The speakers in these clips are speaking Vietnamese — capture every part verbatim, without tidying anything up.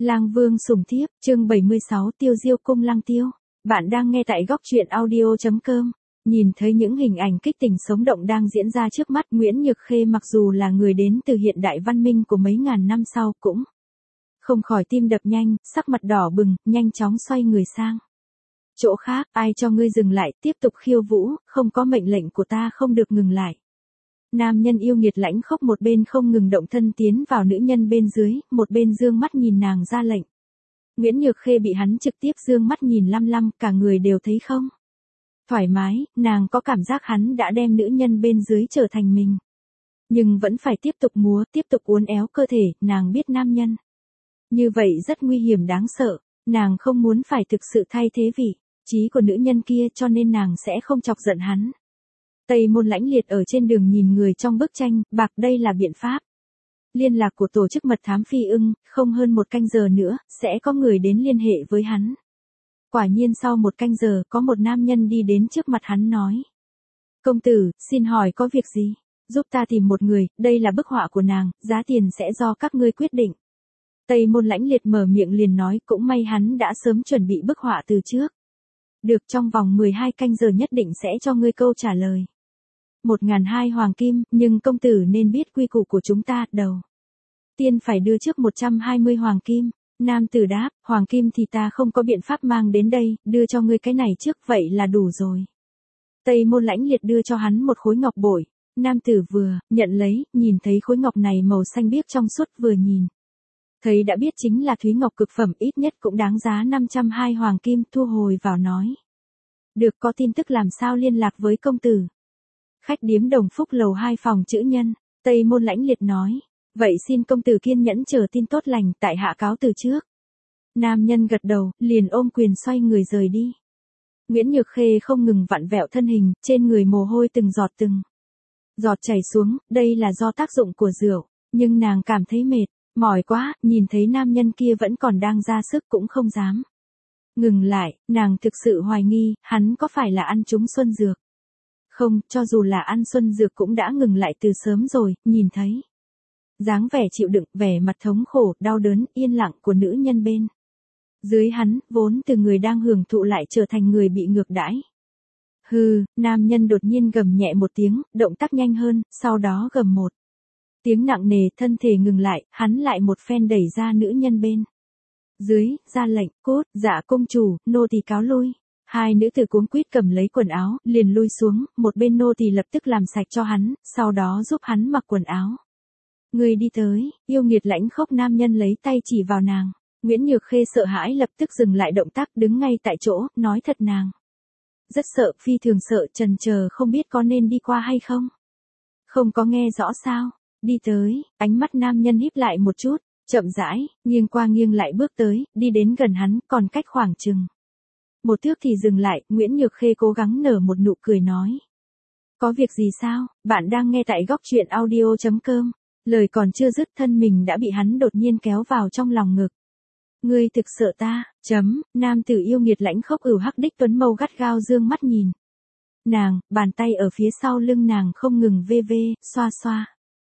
Lang Vương sủng thiếp, chương bảy mươi sáu Tiêu Diêu cung Lăng Tiêu. Bạn đang nghe tại góc truyện audio chấm com. Nhìn thấy những hình ảnh kích tình sống động đang diễn ra trước mắt, Nguyễn Nhược Khê mặc dù là người đến từ hiện đại văn minh của mấy ngàn năm sau cũng không khỏi tim đập nhanh, sắc mặt đỏ bừng, nhanh chóng xoay người sang chỗ khác. Ai cho ngươi dừng lại, tiếp tục khiêu vũ, không có mệnh lệnh của ta không được ngừng lại. Nam nhân yêu nghiệt lãnh khốc một bên không ngừng động thân tiến vào nữ nhân bên dưới, một bên dương mắt nhìn nàng ra lệnh. Nguyễn Nhược Khê bị hắn trực tiếp dương mắt nhìn lăm lăm, cả người đều thấy không thoải mái, nàng có cảm giác hắn đã đem nữ nhân bên dưới trở thành mình. Nhưng vẫn phải tiếp tục múa, tiếp tục uốn éo cơ thể, nàng biết nam nhân như vậy rất nguy hiểm đáng sợ, nàng không muốn phải thực sự thay thế vị trí của nữ nhân kia, cho nên nàng sẽ không chọc giận hắn. Tây Môn Lãnh Liệt ở trên đường nhìn người trong bức tranh, bạc đây là biện pháp liên lạc của tổ chức mật thám Phi Ưng, không hơn một canh giờ nữa, sẽ có người đến liên hệ với hắn. Quả nhiên sau một canh giờ, có một nam nhân đi đến trước mặt hắn nói. Công tử, xin hỏi có việc gì? Giúp ta tìm một người, đây là bức họa của nàng, giá tiền sẽ do các ngươi quyết định. Tây Môn Lãnh Liệt mở miệng liền nói, cũng may hắn đã sớm chuẩn bị bức họa từ trước. Được, trong vòng mười hai canh giờ nhất định sẽ cho ngươi câu trả lời. Một ngàn hai hoàng kim, nhưng công tử nên biết quy củ của chúng ta, đầu tiên phải đưa trước một trăm hai mươi hoàng kim. Nam tử đáp, hoàng kim thì ta không có biện pháp mang đến đây, đưa cho ngươi cái này trước vậy là đủ rồi. Tây Môn Lãnh Liệt đưa cho hắn một khối ngọc bội. Nam tử vừa nhận lấy, nhìn thấy khối ngọc này màu xanh biếc trong suốt, vừa nhìn thấy đã biết chính là thúy ngọc cực phẩm, ít nhất cũng đáng giá năm trăm hai hoàng kim, thu hồi vào nói. Được, có tin tức làm sao liên lạc với công tử? Khách điếm Đồng Phúc lầu hai phòng chữ nhân. Tây Môn Lãnh Liệt nói. Vậy xin công tử kiên nhẫn chờ tin tốt lành, tại hạ cáo từ trước. Nam nhân gật đầu, liền ôm quyền xoay người rời đi. Nguyễn Nhược Khê không ngừng vặn vẹo thân hình, trên người mồ hôi từng giọt từng giọt chảy xuống, đây là do tác dụng của rượu, nhưng nàng cảm thấy mệt, mỏi quá, nhìn thấy nam nhân kia vẫn còn đang ra sức cũng không dám ngừng lại, nàng thực sự hoài nghi, hắn có phải là ăn trúng xuân dược? Không, cho dù là ăn xuân dược cũng đã ngừng lại từ sớm rồi, nhìn thấy dáng vẻ chịu đựng, vẻ mặt thống khổ, đau đớn, yên lặng của nữ nhân bên dưới hắn, vốn từ người đang hưởng thụ lại trở thành người bị ngược đãi. Hừ, nam nhân đột nhiên gầm nhẹ một tiếng, động tác nhanh hơn, sau đó gầm một tiếng nặng nề, thân thể ngừng lại, hắn lại một phen đẩy ra nữ nhân bên dưới, ra lệnh, cốt, dạ công chủ, nô tỳ cáo lui. Hai nữ tử cuống quýt cầm lấy quần áo, liền lui xuống, một bên nô tỳ lập tức làm sạch cho hắn, sau đó giúp hắn mặc quần áo. Người đi tới, yêu nghiệt lãnh khốc nam nhân lấy tay chỉ vào nàng. Nguyễn Nhược Khê sợ hãi lập tức dừng lại động tác, đứng ngay tại chỗ, nói thật nàng rất sợ, phi thường sợ, chần chờ không biết có nên đi qua hay không. Không có nghe rõ sao? Đi tới, ánh mắt nam nhân híp lại một chút, chậm rãi, nghiêng qua nghiêng lại bước tới, đi đến gần hắn, còn cách khoảng chừng một thước thì dừng lại. Nguyễn Nhược Khê cố gắng nở một nụ cười nói. Có việc gì sao? Bạn đang nghe tại góc truyện audio chấm com. Lời còn chưa dứt, thân mình đã bị hắn đột nhiên kéo vào trong lòng ngực. Ngươi thực sợ ta, chấm, nam tử yêu nghiệt lãnh khốc ửu hắc đích tuấn mâu gắt gao dương mắt nhìn nàng, bàn tay ở phía sau lưng nàng không ngừng vê vê, xoa xoa.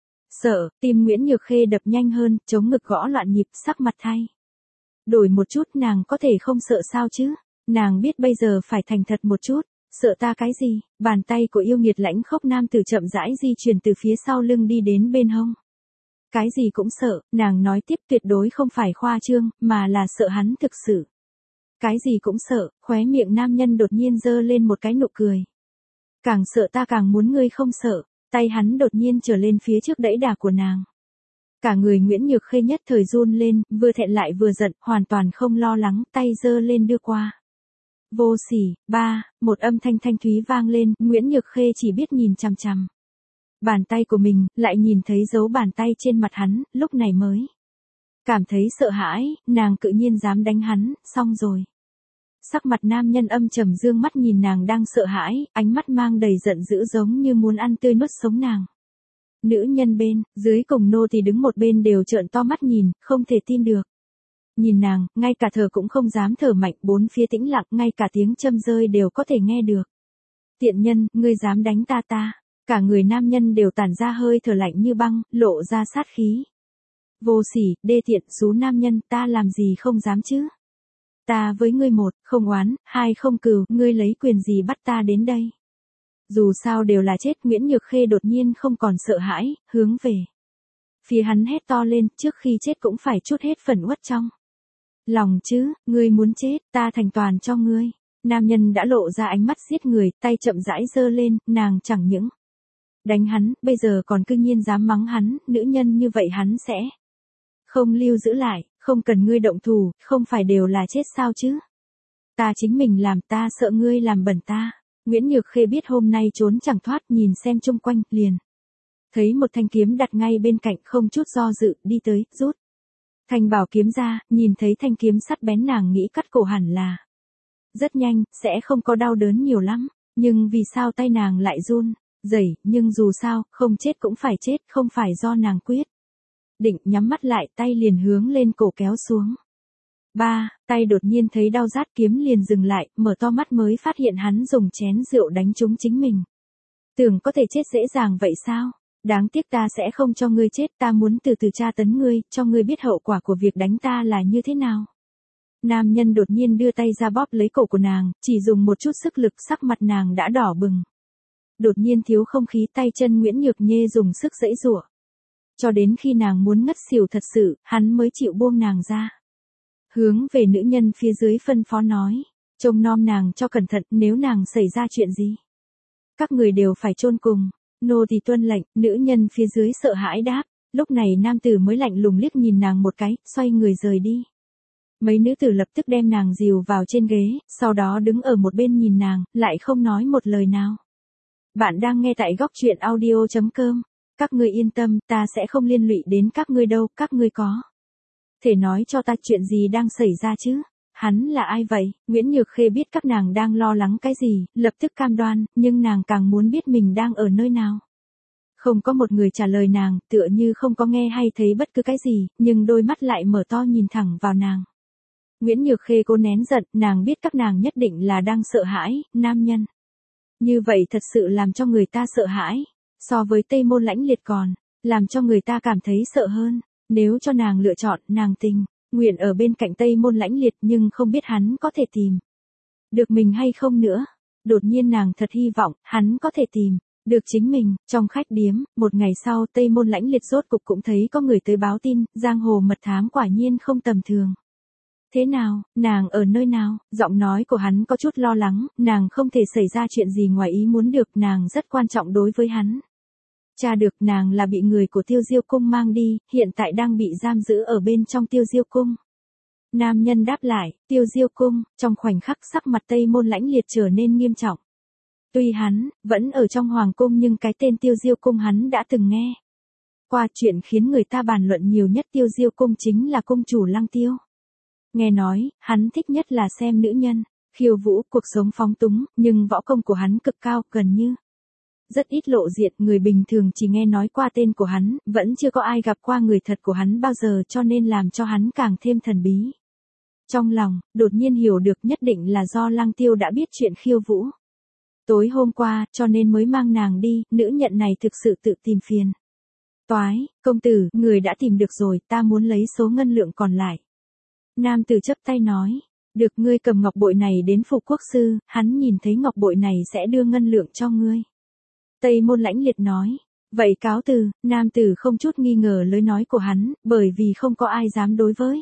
Sợ, tim Nguyễn Nhược Khê đập nhanh hơn, chống ngực gõ loạn nhịp, sắc mặt thay đổi một chút, nàng có thể không sợ sao chứ? Nàng biết bây giờ phải thành thật một chút. Sợ ta cái gì? Bàn tay của yêu nghiệt lãnh khốc nam tử chậm rãi di chuyển từ phía sau lưng đi đến bên hông. Cái gì cũng sợ, nàng nói tiếp, tuyệt đối không phải khoa trương, mà là sợ hắn thực sự. Cái gì cũng sợ, khóe miệng nam nhân đột nhiên giơ lên một cái nụ cười. Càng sợ ta càng muốn ngươi không sợ, tay hắn đột nhiên trở lên phía trước đẩy đà của nàng. Cả người Nguyễn Nhược Khê nhất thời run lên, vừa thẹn lại vừa giận, hoàn toàn không lo lắng, tay giơ lên đưa qua. Vô sỉ, ba, một âm thanh thanh thúy vang lên, Nguyễn Nhược Khê chỉ biết nhìn chằm chằm bàn tay của mình, lại nhìn thấy dấu bàn tay trên mặt hắn, lúc này mới cảm thấy sợ hãi, nàng cự nhiên dám đánh hắn, xong rồi. Sắc mặt nam nhân âm trầm dương mắt nhìn nàng đang sợ hãi, ánh mắt mang đầy giận dữ giống như muốn ăn tươi nuốt sống nàng. Nữ nhân bên dưới cùng nô thì đứng một bên đều trợn to mắt nhìn, không thể tin được. Nhìn nàng, ngay cả thở cũng không dám thở mạnh, bốn phía tĩnh lặng, ngay cả tiếng châm rơi đều có thể nghe được. Tiện nhân, ngươi dám đánh ta ta. Cả người nam nhân đều tản ra hơi thở lạnh như băng, lộ ra sát khí. Vô sỉ, đê tiện, xú nam nhân, ta làm gì không dám chứ. Ta với ngươi một, không oán, hai không cừu, ngươi lấy quyền gì bắt ta đến đây. Dù sao đều là chết, Nguyễn Nhược Khê đột nhiên không còn sợ hãi, hướng về phía hắn hét to lên, trước khi chết cũng phải trút hết phần uất trong lòng chứ, ngươi muốn chết, ta thành toàn cho ngươi. Nam nhân đã lộ ra ánh mắt giết người, tay chậm rãi giơ lên, nàng chẳng những đánh hắn, bây giờ còn cư nhiên dám mắng hắn, nữ nhân như vậy hắn sẽ không lưu giữ lại, không cần ngươi động thủ, không phải đều là chết sao chứ. Ta chính mình làm, ta sợ ngươi làm bẩn ta. Nguyễn Nhược Khê biết hôm nay trốn chẳng thoát, nhìn xem chung quanh, liền thấy một thanh kiếm đặt ngay bên cạnh, không chút do dự, đi tới, rút thanh bảo kiếm ra, nhìn thấy thanh kiếm sắt bén, nàng nghĩ cắt cổ hẳn là rất nhanh, sẽ không có đau đớn nhiều lắm, nhưng vì sao tay nàng lại run rẩy, nhưng dù sao, không chết cũng phải chết, không phải do nàng quyết định, nhắm mắt lại, tay liền hướng lên cổ kéo xuống. Ba, tay đột nhiên thấy đau rát, kiếm liền dừng lại, mở to mắt mới phát hiện hắn dùng chén rượu đánh trúng chính mình. Tưởng có thể chết dễ dàng vậy sao? Đáng tiếc ta sẽ không cho ngươi chết, ta muốn từ từ tra tấn ngươi, cho ngươi biết hậu quả của việc đánh ta là như thế nào. Nam nhân đột nhiên đưa tay ra bóp lấy cổ của nàng, chỉ dùng một chút sức lực, sắc mặt nàng đã đỏ bừng. Đột nhiên thiếu không khí, tay chân Nguyễn Nhược Nhê dùng sức giãy giụa. Cho đến khi nàng muốn ngất xỉu thật sự, hắn mới chịu buông nàng ra. Hướng về nữ nhân phía dưới phân phó nói, trông nom nàng cho cẩn thận, nếu nàng xảy ra chuyện gì, các người đều phải chôn cùng. Nô tỳ tuân lệnh, nữ nhân phía dưới sợ hãi đáp. Lúc này nam tử mới lạnh lùng liếc nhìn nàng một cái, xoay người rời đi. Mấy nữ tử lập tức đem nàng dìu vào trên ghế, sau đó đứng ở một bên nhìn nàng, lại không nói một lời nào. Bạn đang nghe tại góc truyện audio chấm com. Các ngươi yên tâm, ta sẽ không liên lụy đến các ngươi đâu, các ngươi có thể nói cho ta chuyện gì đang xảy ra chứ? Hắn là ai vậy? Nguyễn Nhược Khê biết các nàng đang lo lắng cái gì, lập tức cam đoan, nhưng nàng càng muốn biết mình đang ở nơi nào. Không có một người trả lời nàng, tựa như không có nghe hay thấy bất cứ cái gì, nhưng đôi mắt lại mở to nhìn thẳng vào nàng. Nguyễn Nhược Khê cố nén giận, nàng biết các nàng nhất định là đang sợ hãi, nam nhân như vậy thật sự làm cho người ta sợ hãi, so với Tây Môn Lãnh Liệt còn làm cho người ta cảm thấy sợ hơn. Nếu cho nàng lựa chọn, nàng tình nguyện ở bên cạnh Tây Môn Lãnh Liệt, nhưng không biết hắn có thể tìm được mình hay không nữa. Đột nhiên nàng thật hy vọng hắn có thể tìm được chính mình. Trong khách điếm, một ngày sau, Tây Môn Lãnh Liệt rốt cục cũng thấy có người tới báo tin, giang hồ mật thám quả nhiên không tầm thường. Thế nào, nàng ở nơi nào? Giọng nói của hắn có chút lo lắng, nàng không thể xảy ra chuyện gì ngoài ý muốn được, nàng rất quan trọng đối với hắn. Cha được, nàng là bị người của Tiêu Diêu Cung mang đi, hiện tại đang bị giam giữ ở bên trong Tiêu Diêu Cung. Nam nhân đáp lại, Tiêu Diêu Cung, trong khoảnh khắc sắc mặt Tây Môn Lãnh Liệt trở nên nghiêm trọng. Tuy hắn, vẫn ở trong Hoàng Cung nhưng cái tên Tiêu Diêu Cung hắn đã từng nghe qua. Chuyện khiến người ta bàn luận nhiều nhất Tiêu Diêu Cung chính là cung chủ Lăng Tiêu. Nghe nói, hắn thích nhất là xem nữ nhân khiêu vũ, cuộc sống phóng túng, nhưng võ công của hắn cực cao, gần như rất ít lộ diện, người bình thường chỉ nghe nói qua tên của hắn, vẫn chưa có ai gặp qua người thật của hắn bao giờ, cho nên làm cho hắn càng thêm thần bí. Trong lòng, đột nhiên hiểu được nhất định là do Lăng Tiêu đã biết chuyện khiêu vũ tối hôm qua, cho nên mới mang nàng đi, nữ nhận này thực sự tự tìm phiền toái. Công tử, người đã tìm được rồi, ta muốn lấy số ngân lượng còn lại. Nam tử chấp tay nói, được, ngươi cầm ngọc bội này đến Phục Quốc sư, hắn nhìn thấy ngọc bội này sẽ đưa ngân lượng cho ngươi. Tây Môn Lãnh Liệt nói, vậy cáo từ. Nam tử không chút nghi ngờ lời nói của hắn, bởi vì không có ai dám đối với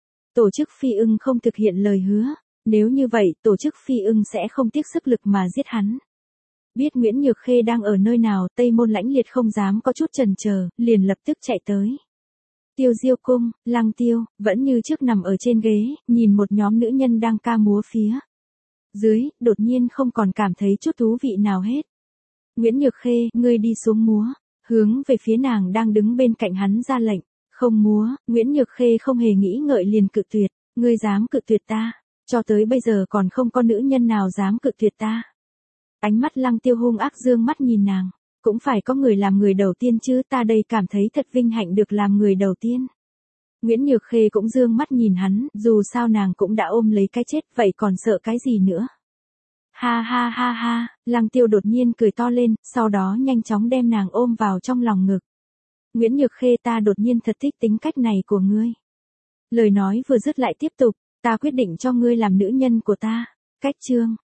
tổ chức Phi Ưng không thực hiện lời hứa. Nếu như vậy, tổ chức Phi Ưng sẽ không tiếc sức lực mà giết hắn. Biết Nguyễn Nhược Khê đang ở nơi nào, Tây Môn Lãnh Liệt không dám có chút chần chờ, liền lập tức chạy tới Tiêu Diêu Cung. Lăng Tiêu vẫn như trước nằm ở trên ghế, nhìn một nhóm nữ nhân đang ca múa phía dưới, đột nhiên không còn cảm thấy chút thú vị nào hết. Nguyễn Nhược Khê, ngươi đi xuống múa. Hướng về phía nàng đang đứng bên cạnh hắn ra lệnh. Không múa. Nguyễn Nhược Khê không hề nghĩ ngợi liền cự tuyệt. Ngươi dám cự tuyệt ta? Cho tới bây giờ còn không có nữ nhân nào dám cự tuyệt ta. Ánh mắt Lăng Tiêu hung ác dương mắt nhìn nàng. Cũng phải có người làm người đầu tiên chứ, ta đây cảm thấy thật vinh hạnh được làm người đầu tiên. Nguyễn Nhược Khê cũng dương mắt nhìn hắn, dù sao nàng cũng đã ôm lấy cái chết, vậy còn sợ cái gì nữa. Ha ha ha ha, Lăng Tiêu đột nhiên cười to lên, sau đó nhanh chóng đem nàng ôm vào trong lòng ngực. Nguyễn Nhược Khê, ta đột nhiên thật thích tính cách này của ngươi. Lời nói vừa dứt lại tiếp tục, ta quyết định cho ngươi làm nữ nhân của ta. Cách chương.